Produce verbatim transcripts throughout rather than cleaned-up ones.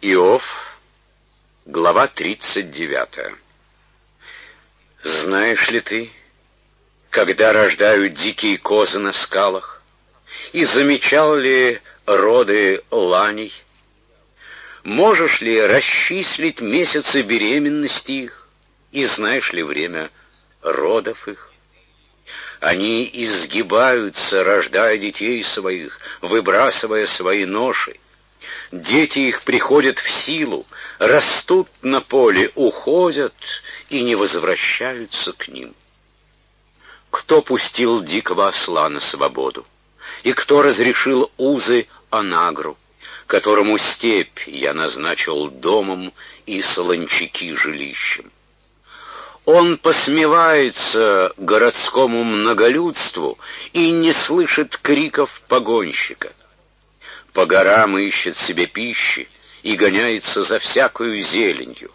Иов, глава тридцать девятая. Знаешь ли ты, когда рождают дикие козы на скалах, и замечал ли роды ланей? Можешь ли расчислить месяцы беременности их, и знаешь ли время родов их? Они изгибаются, рождая детей своих, выбрасывая свои ноши. Дети их приходят в силу, растут на поле, уходят и не возвращаются к ним. Кто пустил дикого осла на свободу? И кто разрешил узы онагру, которому степь я назначил домом и солончаки жилищем? Он посмевается городскому многолюдству и не слышит криков погонщика. По горам ищет себе пищи и гоняется за всякою зеленью.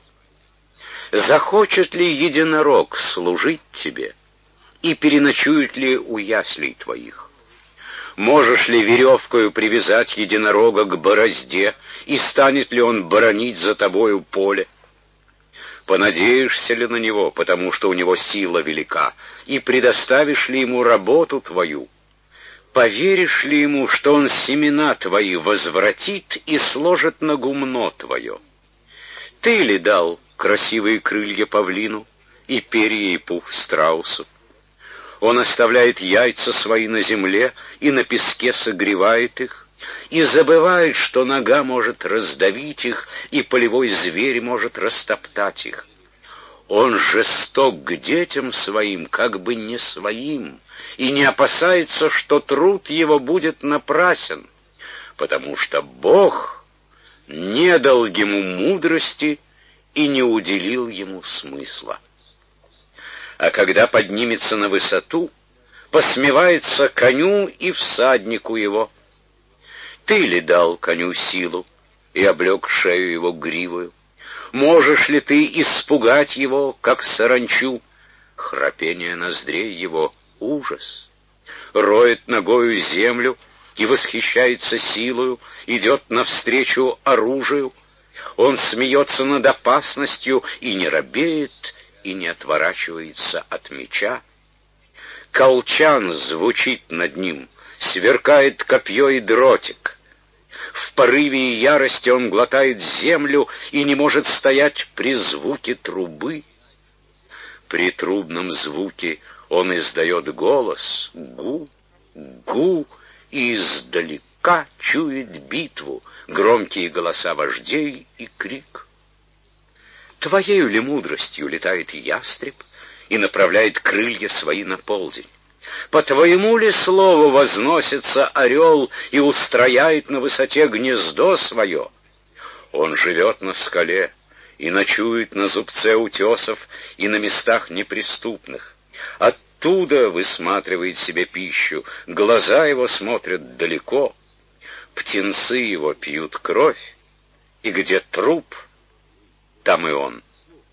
Захочет ли единорог служить тебе, и переночует ли у яслей твоих? Можешь ли веревкою привязать единорога к борозде, и станет ли он боронить за тобою поле? Понадеешься ли на него, потому что у него сила велика, и предоставишь ли ему работу твою? Поверишь ли ему, что он семена твои возвратит и сложит на гумно твое? Ты ли дал красивые крылья павлину и перья и пух страусу? Он оставляет яйца свои на земле и на песке согревает их, и забывает, что нога может раздавить их, и полевой зверь может растоптать их. Он жесток к детям своим, как бы не своим, и не опасается, что труд его будет напрасен, потому что Бог не дал ему мудрости и не уделил ему смысла. А когда поднимется на высоту, посмевается коню и всаднику его. Ты ли дал коню силу и облег шею его гривою? Можешь ли ты испугать его, как саранчу? Храпение ноздрей его — ужас. Роет ногою землю и восхищается силою, идет навстречу оружию. Он смеется над опасностью и не робеет, и не отворачивается от меча. Колчан звучит над ним, сверкает копье и дротик. В порыве и ярости он глотает землю и не может стоять при звуке трубы. При трубном звуке он издает голос «гу, гу», и издалека чует битву, громкие голоса вождей и крик. Твоею ли мудростью летает ястреб и направляет крылья свои на полдень? По твоему ли слову возносится орел и устрояет на высоте гнездо свое? Он живет на скале и ночует на зубце утесов и на местах неприступных. Оттуда высматривает себе пищу, глаза его смотрят далеко, птенцы его пьют кровь, и где труп, там и он.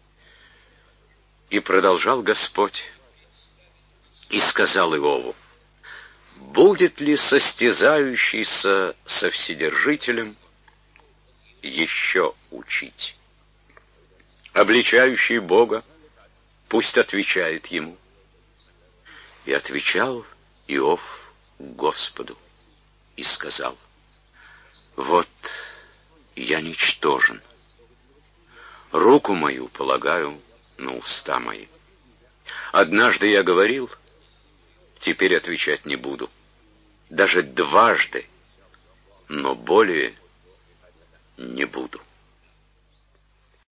И продолжал Господь, и сказал Иову: будет ли состязающийся со Вседержителем еще учить? Обличающий Бога пусть отвечает ему. И отвечал Иов Господу и сказал: вот я ничтожен, руку мою полагаю на уста мои. Однажды я говорил, теперь отвечать не буду, даже дважды, но более не буду.